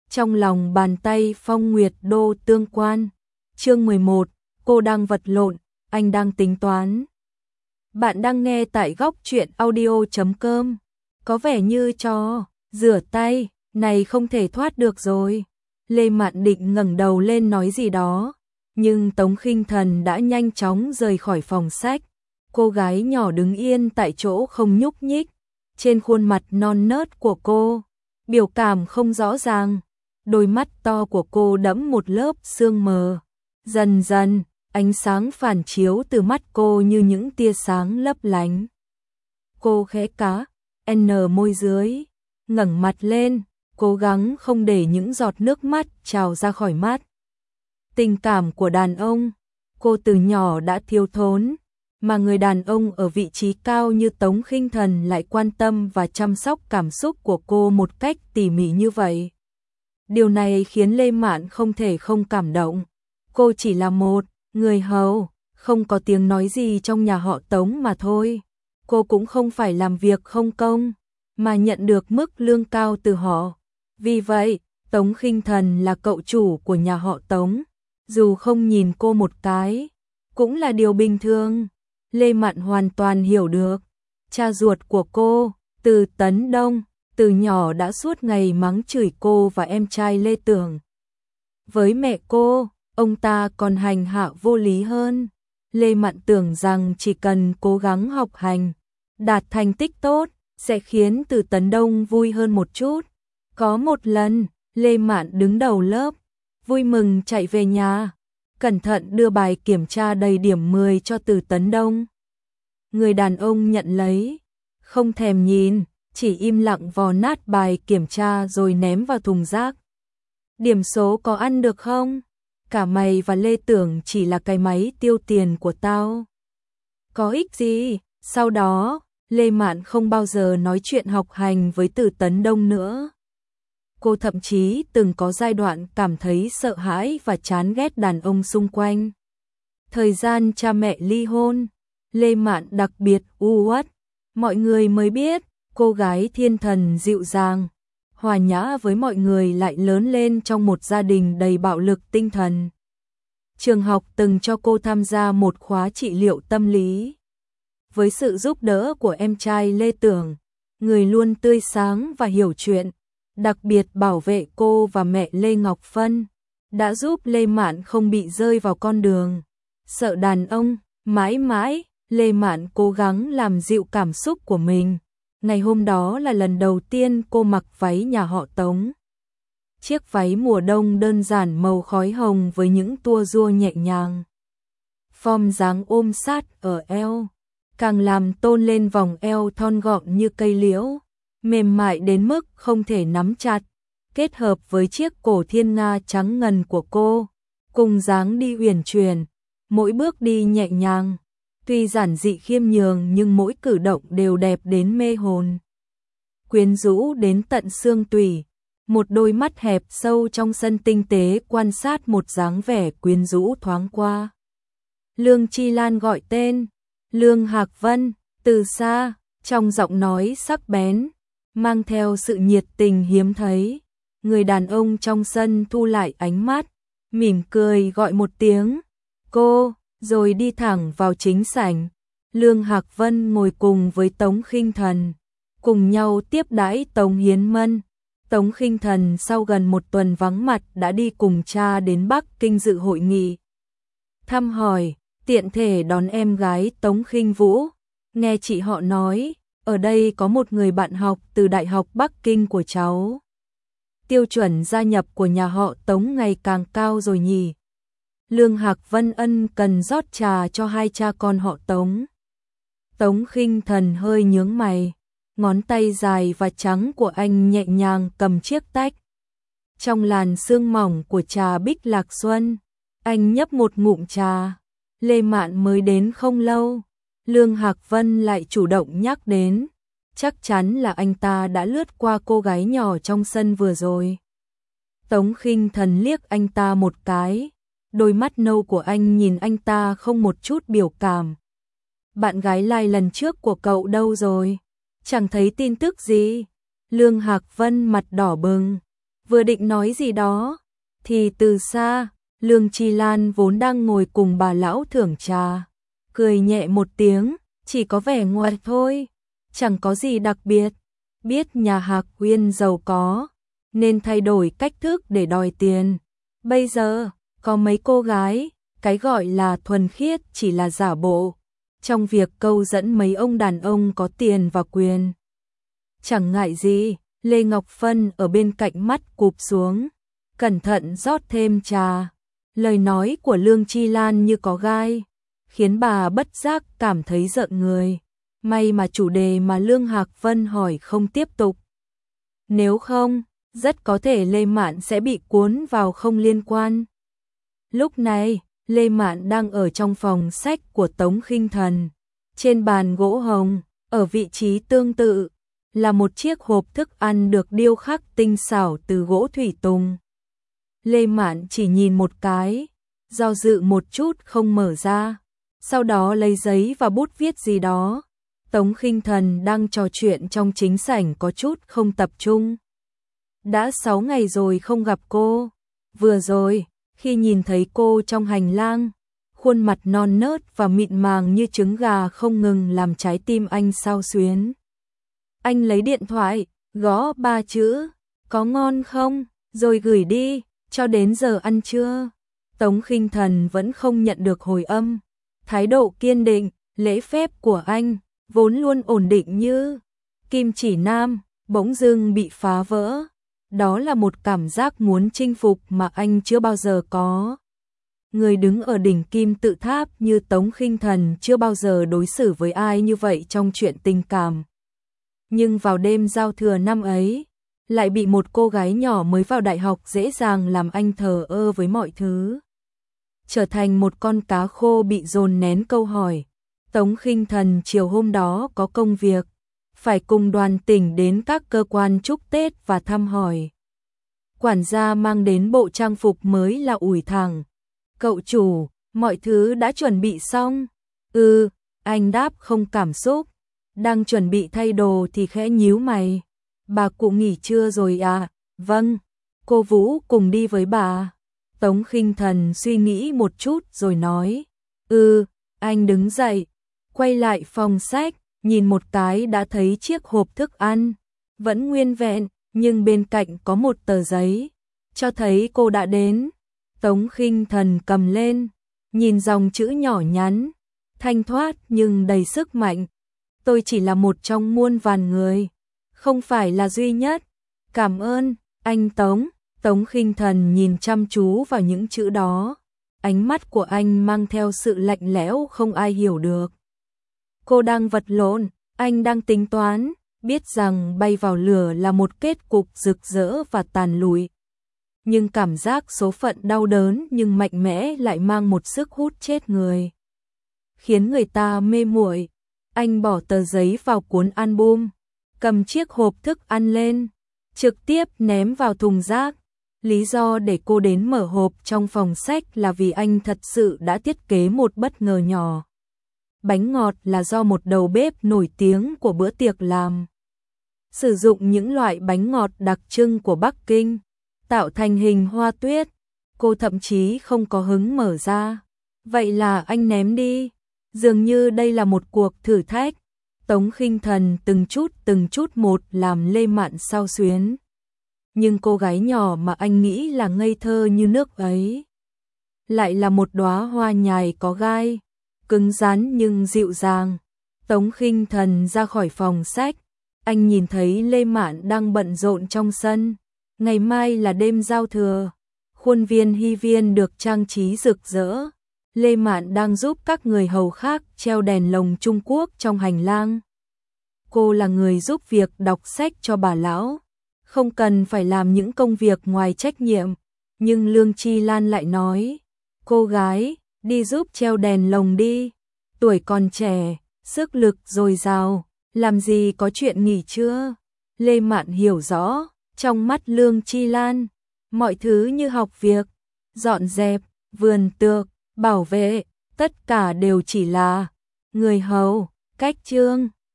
Trong lòng bàn tay Phong Nguyệt Đô tương quan. Chương 11, cô đang vật lộn, anh đang tính toán. Bạn đang nghe tại góc truyện audio.com. Có vẻ như trò rửa tay này không thể thoát được rồi. Lê Mạn định ngẩng đầu lên nói gì đó, nhưng Tống Khinh Thần đã nhanh chóng rời khỏi phòng sách. Cô gái nhỏ đứng yên tại chỗ không nhúc nhích. Trên khuôn mặt non nớt của cô, biểu cảm không rõ ràng. Đôi mắt to của cô đẫm một lớp sương mờ. Dần dần, ánh sáng phản chiếu từ mắt cô như những tia sáng lấp lánh. Cô khẽ cá, môi dưới, ngẩng mặt lên, cố gắng không để những giọt nước mắt trào ra khỏi mắt. Tình cảm của đàn ông, cô từ nhỏ đã thiếu thốn, mà người đàn ông ở vị trí cao như Tống Khinh Thần lại quan tâm và chăm sóc cảm xúc của cô một cách tỉ mỉ như vậy. Điều này khiến Lê Mạn không thể không cảm động. Cô chỉ là một người hầu, không có tiếng nói gì trong nhà họ Tống mà thôi. Cô cũng không phải làm việc không công, mà nhận được mức lương cao từ họ. Vì vậy, Tống Khinh Thần là cậu chủ của nhà họ Tống. Dù không nhìn cô một cái, cũng là điều bình thường. Lê Mạn hoàn toàn hiểu được. Cha ruột của cô, Từ Tấn Đông, từ nhỏ đã suốt ngày mắng chửi cô và em trai Lê Tưởng. Với mẹ cô, ông ta còn hành hạ vô lý hơn. Lê Mạn tưởng rằng chỉ cần cố gắng học hành, đạt thành tích tốt, sẽ khiến Từ Tấn Đông vui hơn một chút. Có một lần, Lê Mạn đứng đầu lớp, vui mừng chạy về nhà, cẩn thận đưa bài kiểm tra đầy điểm 10 cho Từ Tấn Đông. Người đàn ông nhận lấy, không thèm nhìn, chỉ im lặng vò nát bài kiểm tra rồi ném vào thùng rác. Điểm số có ăn được không? Cả mày và Lê Tưởng chỉ là cái máy tiêu tiền của tao. Có ích gì? Sau đó, Lê Mạn không bao giờ nói chuyện học hành với Từ Tấn Đông nữa. Cô thậm chí từng có giai đoạn cảm thấy sợ hãi và chán ghét đàn ông xung quanh. Thời gian cha mẹ ly hôn, Lê Mạn đặc biệt u uất. Mọi người mới biết, cô gái thiên thần dịu dàng, hòa nhã với mọi người lại lớn lên trong một gia đình đầy bạo lực tinh thần. Trường học từng cho cô tham gia một khóa trị liệu tâm lý. Với sự giúp đỡ của em trai Lê Tưởng, người luôn tươi sáng và hiểu chuyện, đặc biệt bảo vệ cô và mẹ Lê Ngọc Phân, đã giúp Lê Mạn không bị rơi vào con đường sợ đàn ông. Mãi mãi, Lê Mạn cố gắng làm dịu cảm xúc của mình. Ngày hôm đó là lần đầu tiên cô mặc váy nhà họ Tống. Chiếc váy mùa đông đơn giản màu khói hồng với những tua rua nhẹ nhàng. Form dáng ôm sát ở eo, càng làm tôn lên vòng eo thon gọn như cây liễu, mềm mại đến mức không thể nắm chặt, kết hợp với chiếc cổ thiên nga trắng ngần của cô, cùng dáng đi uyển chuyển, mỗi bước đi nhẹ nhàng. Tuy giản dị khiêm nhường nhưng mỗi cử động đều đẹp đến mê hồn. Quyến rũ đến tận xương tủy, một đôi mắt hẹp sâu trong sân tinh tế quan sát một dáng vẻ quyến rũ thoáng qua. Lương Chi Lan gọi tên, Lương Hạc Vân, từ xa, trong giọng nói sắc bén, mang theo sự nhiệt tình hiếm thấy. Người đàn ông trong sân thu lại ánh mắt, mỉm cười gọi một tiếng, cô, rồi đi thẳng vào chính sảnh. Lương Hạc Vân ngồi cùng với Tống Khinh Thần, cùng nhau tiếp đãi Tống Hiến Mân. Tống Khinh Thần sau gần một tuần vắng mặt đã đi cùng cha đến Bắc Kinh dự hội nghị. Thăm hỏi, tiện thể đón em gái Tống Khinh Vũ. Nghe chị họ nói, ở đây có một người bạn học từ Đại học Bắc Kinh của cháu. Tiêu chuẩn gia nhập của nhà họ Tống ngày càng cao rồi nhỉ. Lương Hạc Vân ân cần rót trà cho hai cha con họ Tống. Tống Khinh Thần hơi nhướng mày, ngón tay dài và trắng của anh nhẹ nhàng cầm chiếc tách. Trong làn sương mỏng của trà Bích Lạc Xuân, anh nhấp một ngụm trà. Lê Mạn mới đến không lâu, Lương Hạc Vân lại chủ động nhắc đến. Chắc chắn là anh ta đã lướt qua cô gái nhỏ trong sân vừa rồi. Tống Khinh Thần liếc anh ta một cái. Đôi mắt nâu của anh nhìn anh ta không một chút biểu cảm. Bạn gái Lai lần trước của cậu đâu rồi? Chẳng thấy tin tức gì. Lương Hạc Vân mặt đỏ bừng, Vừa định nói gì đó, thì từ xa, Lương Chi Lan vốn đang ngồi cùng bà lão thưởng trà, cười nhẹ một tiếng, chỉ có vẻ ngoài thôi, chẳng có gì đặc biệt. Biết nhà Hạc Uyên giàu có, nên thay đổi cách thức để đòi tiền. Bây giờ, có mấy cô gái, cái gọi là thuần khiết chỉ là giả bộ, trong việc câu dẫn mấy ông đàn ông có tiền và quyền. Chẳng ngại gì, Lê Ngọc Phân ở bên cạnh mắt cụp xuống, cẩn thận rót thêm trà. Lời nói của Lương Chi Lan như có gai, khiến bà bất giác cảm thấy giận người. May mà chủ đề mà Lương Hạc Vân hỏi không tiếp tục. Nếu không, rất có thể Lê Mạn sẽ bị cuốn vào không liên quan. Lúc này, Lê Mạn đang ở trong phòng sách của Tống Khinh Thần. Trên bàn gỗ hồng, ở vị trí tương tự, là một chiếc hộp thức ăn được điêu khắc tinh xảo từ gỗ thủy tùng. Lê Mạn chỉ nhìn một cái, do dự một chút không mở ra, sau đó lấy giấy và bút viết gì đó. Tống Khinh Thần đang trò chuyện trong chính sảnh có chút không tập trung. Đã 6 ngày rồi không gặp cô. Vừa rồi, khi nhìn thấy cô trong hành lang, khuôn mặt non nớt và mịn màng như trứng gà không ngừng làm trái tim anh xao xuyến. Anh lấy điện thoại, gõ 3 chữ, có ngon không, rồi gửi đi, cho đến giờ ăn trưa. Tống Khinh Thần vẫn không nhận được hồi âm. Thái độ kiên định, lễ phép của anh, vốn luôn ổn định như kim chỉ nam, bỗng dưng bị phá vỡ. Đó là một cảm giác muốn chinh phục mà anh chưa bao giờ có. Người đứng ở đỉnh kim tự tháp như Tống Khinh Thần chưa bao giờ đối xử với ai như vậy trong chuyện tình cảm. Nhưng vào đêm giao thừa năm ấy, lại bị một cô gái nhỏ mới vào đại học dễ dàng làm anh thờ ơ với mọi thứ. Trở thành một con cá khô bị dồn nén câu hỏi. Tống Khinh Thần chiều hôm đó có công việc, phải cùng đoàn tỉnh đến các cơ quan chúc Tết và thăm hỏi. Quản gia mang đến bộ trang phục mới là ủi thẳng. Cậu chủ, mọi thứ đã chuẩn bị xong. Anh đáp không cảm xúc. Đang chuẩn bị thay đồ thì khẽ nhíu mày. Bà cụ nghỉ trưa rồi à? Vâng, cô Vũ cùng đi với bà. Tống Khinh Thần suy nghĩ một chút rồi nói. Anh đứng dậy, quay lại phòng sách, nhìn một cái đã thấy chiếc hộp thức ăn. Vẫn nguyên vẹn, nhưng bên cạnh có một tờ giấy, cho thấy cô đã đến. Tống Khinh Thần cầm lên, nhìn dòng chữ nhỏ nhắn, thanh thoát nhưng đầy sức mạnh. Tôi chỉ là một trong muôn vàn người, không phải là duy nhất. Cảm ơn, anh Tống. Tống Khinh Thần nhìn chăm chú vào những chữ đó. Ánh mắt của anh mang theo sự lạnh lẽo không ai hiểu được. Cô đang vật lộn, anh đang tính toán, biết rằng bay vào lửa là một kết cục rực rỡ và tàn lụi. Nhưng cảm giác số phận đau đớn nhưng mạnh mẽ lại mang một sức hút chết người, khiến người ta mê muội. Anh bỏ tờ giấy vào cuốn album, cầm chiếc hộp thức ăn lên, trực tiếp ném vào thùng rác. Lý do để cô đến mở hộp trong phòng sách là vì anh thật sự đã thiết kế một bất ngờ nhỏ. Bánh ngọt là do một đầu bếp nổi tiếng của bữa tiệc làm. Sử dụng những loại bánh ngọt đặc trưng của Bắc Kinh, tạo thành hình hoa tuyết. Cô thậm chí không có hứng mở ra. Vậy là anh ném đi. Dường như đây là một cuộc thử thách. Tống Khinh Thần từng chút một làm Lê Mạn xao xuyến. Nhưng cô gái nhỏ mà anh nghĩ là ngây thơ như nước ấy, lại là một đóa hoa nhài có gai, cứng rắn nhưng dịu dàng. Tống Khinh Thần ra khỏi phòng sách, anh nhìn thấy Lê Mạn đang bận rộn trong sân. Ngày mai là đêm giao thừa, khuôn viên Hy Viên được trang trí rực rỡ. Lê Mạn đang giúp các người hầu khác treo đèn lồng Trung Quốc trong hành lang. Cô là người giúp việc đọc sách cho bà lão, không cần phải làm những công việc ngoài trách nhiệm. Nhưng Lương Chi Lan lại nói, cô gái, đi giúp treo đèn lồng đi, tuổi còn trẻ, sức lực dồi dào, làm gì có chuyện nghỉ trưa. Lê Mạn hiểu rõ, trong mắt Lương Chi Lan, mọi thứ như học việc, dọn dẹp, vườn tược, bảo vệ, tất cả đều chỉ là người hầu, cách trương.